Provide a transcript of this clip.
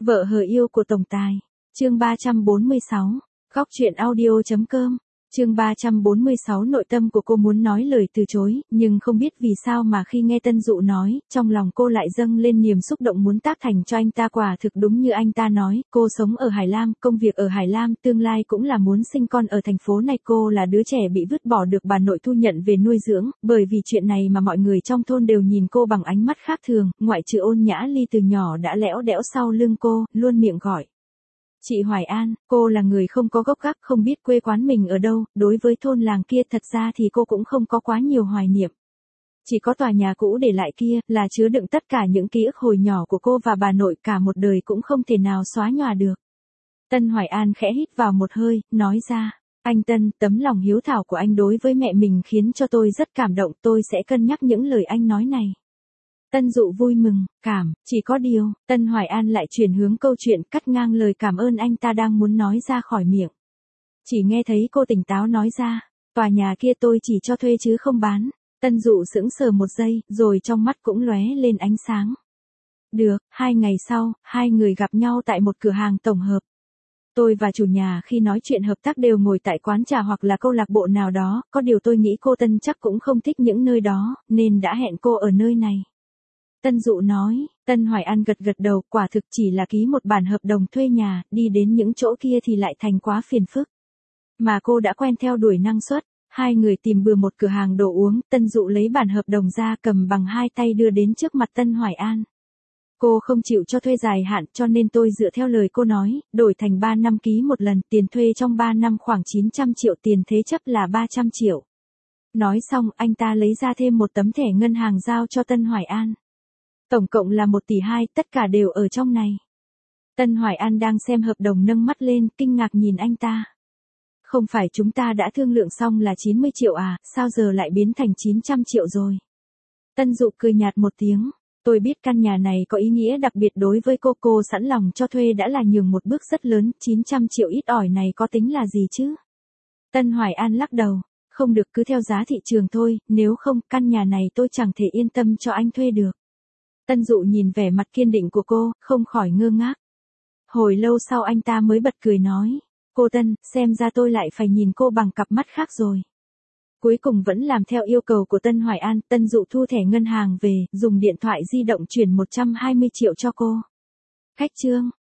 Vợ hờ yêu của tổng tài. Chương 346. Góc truyện audio.com. Chương 346. Nội tâm của cô muốn nói lời từ chối, nhưng không biết vì sao mà khi nghe Tân Dụ nói, trong lòng cô lại dâng lên niềm xúc động muốn tác thành cho anh ta. Quả thực đúng như anh ta nói, cô sống ở Hải Lam, công việc ở Hải Lam, tương lai cũng là muốn sinh con ở thành phố này. Cô là đứa trẻ bị vứt bỏ được bà nội thu nhận về nuôi dưỡng, bởi vì chuyện này mà mọi người trong thôn đều nhìn cô bằng ánh mắt khác thường, ngoại trừ Ôn Nhã Ly từ nhỏ đã lẽo đẽo sau lưng cô, luôn miệng gọi chị Hoài An. Cô là người không có gốc gác, không biết quê quán mình ở đâu, đối với thôn làng kia thật ra thì cô cũng không có quá nhiều hoài niệm. Chỉ có tòa nhà cũ để lại kia, là chứa đựng tất cả những ký ức hồi nhỏ của cô và bà nội, cả một đời cũng không thể nào xóa nhòa được. Tân Hoài An khẽ hít vào một hơi, nói ra, anh Tân, tấm lòng hiếu thảo của anh đối với mẹ mình khiến cho tôi rất cảm động, tôi sẽ cân nhắc những lời anh nói này. Tân Dụ vui mừng, chỉ có điều, Tân Hoài An lại chuyển hướng câu chuyện, cắt ngang lời cảm ơn anh ta đang muốn nói ra khỏi miệng. Chỉ nghe thấy cô tỉnh táo nói ra, tòa nhà kia tôi chỉ cho thuê chứ không bán. Tân Dụ sững sờ một giây, rồi trong mắt cũng lóe lên ánh sáng. Được, 2 ngày sau, hai người gặp nhau tại một cửa hàng tổng hợp. Tôi và chủ nhà khi nói chuyện hợp tác đều ngồi tại quán trà hoặc là câu lạc bộ nào đó, có điều tôi nghĩ cô Tân chắc cũng không thích những nơi đó, nên đã hẹn cô ở nơi này. Tân Dụ nói. Tân Hoài An gật gật đầu, quả thực chỉ là ký một bản hợp đồng thuê nhà, đi đến những chỗ kia thì lại thành quá phiền phức. Mà cô đã quen theo đuổi năng suất. Hai người tìm bừa một cửa hàng đồ uống, Tân Dụ lấy bản hợp đồng ra cầm bằng hai tay đưa đến trước mặt Tân Hoài An. Cô không chịu cho thuê dài hạn, cho nên tôi dựa theo lời cô nói, đổi thành 3 năm ký một lần, tiền thuê trong 3 năm khoảng 900 triệu, tiền thế chấp là 300 triệu. Nói xong, anh ta lấy ra thêm một tấm thẻ ngân hàng giao cho Tân Hoài An. Tổng cộng là 1,2 tỷ, tất cả đều ở trong này. Tân Hoài An đang xem hợp đồng nâng mắt lên, kinh ngạc nhìn anh ta. Không phải chúng ta đã thương lượng xong là 90 triệu à, sao giờ lại biến thành 900 triệu rồi? Tân Dụ cười nhạt một tiếng. Tôi biết căn nhà này có ý nghĩa đặc biệt đối với cô sẵn lòng cho thuê đã là nhường một bước rất lớn, 900 triệu ít ỏi này có tính là gì chứ? Tân Hoài An lắc đầu. Không được, cứ theo giá thị trường thôi, nếu không, căn nhà này tôi chẳng thể yên tâm cho anh thuê được. Tân Dụ nhìn vẻ mặt kiên định của cô, không khỏi ngơ ngác. Hồi lâu sau anh ta mới bật cười nói, cô Tân, xem ra tôi lại phải nhìn cô bằng cặp mắt khác rồi. Cuối cùng vẫn làm theo yêu cầu của Tân Hoài An, Tân Dụ thu thẻ ngân hàng về, dùng điện thoại di động chuyển 120 triệu cho cô. Khách trương,